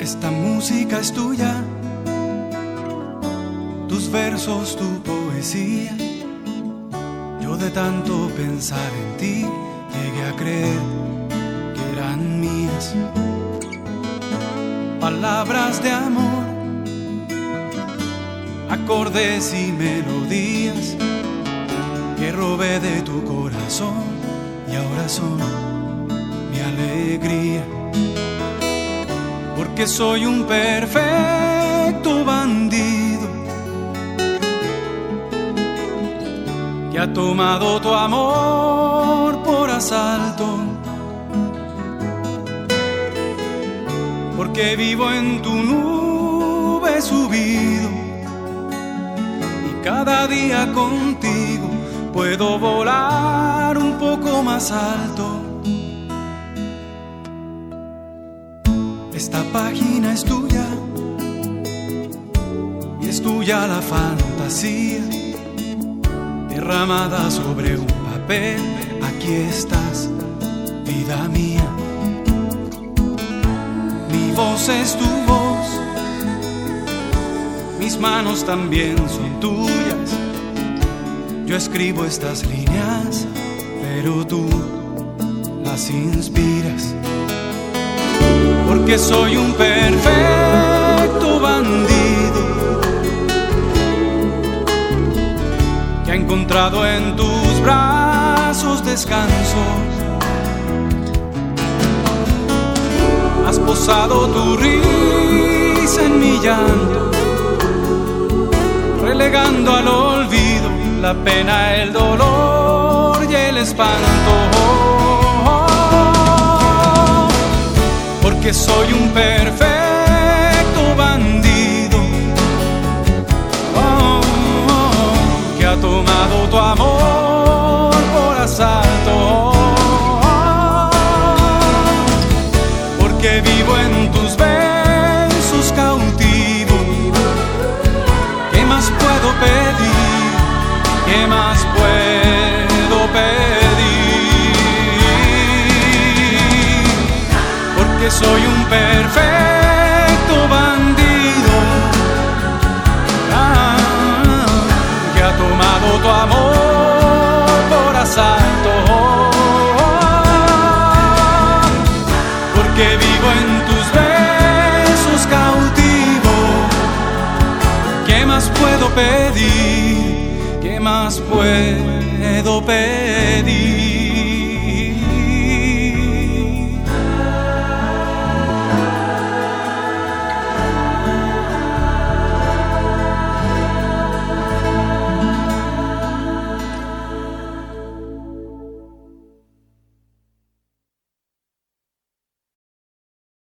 Esta música es tuya, tus versos, tu poesía. Yo de tanto pensar en ti llegué a creer que eran mías. Palabras de amor, acordes y melodías que robé de tu corazón y ahora son mi alegría. Porque soy un perfecto bandido que ha tomado tu amor por asalto. Porque vivo en tu nube subido y cada día contigo puedo volar un poco más alto. Esta página es tuya y es tuya la fantasía derramada sobre un papel. Aquí estás, vida mía. Mi voz es tu voz, mis manos también son tuyas. Yo escribo estas líneas, pero tú las inspiras. Porque soy un perfecto bandido que ha encontrado en tus brazos descanso. Has posado tu risa en mi llanto, relegando al olvido la pena, el dolor y el espanto. Porque soy un perfecto bandido que ha tomado tu amor por asalto. Porque vivo en tus besos cautivo. ¿Qué más puedo pedir? ¿Qué más puedo pedir? Porque soy un perfecto bandido que ha tomado tu amor por asalto. Porque vivo en tus besos cautivo. ¿Qué más puedo pedir? ¿Qué más puedo pedir?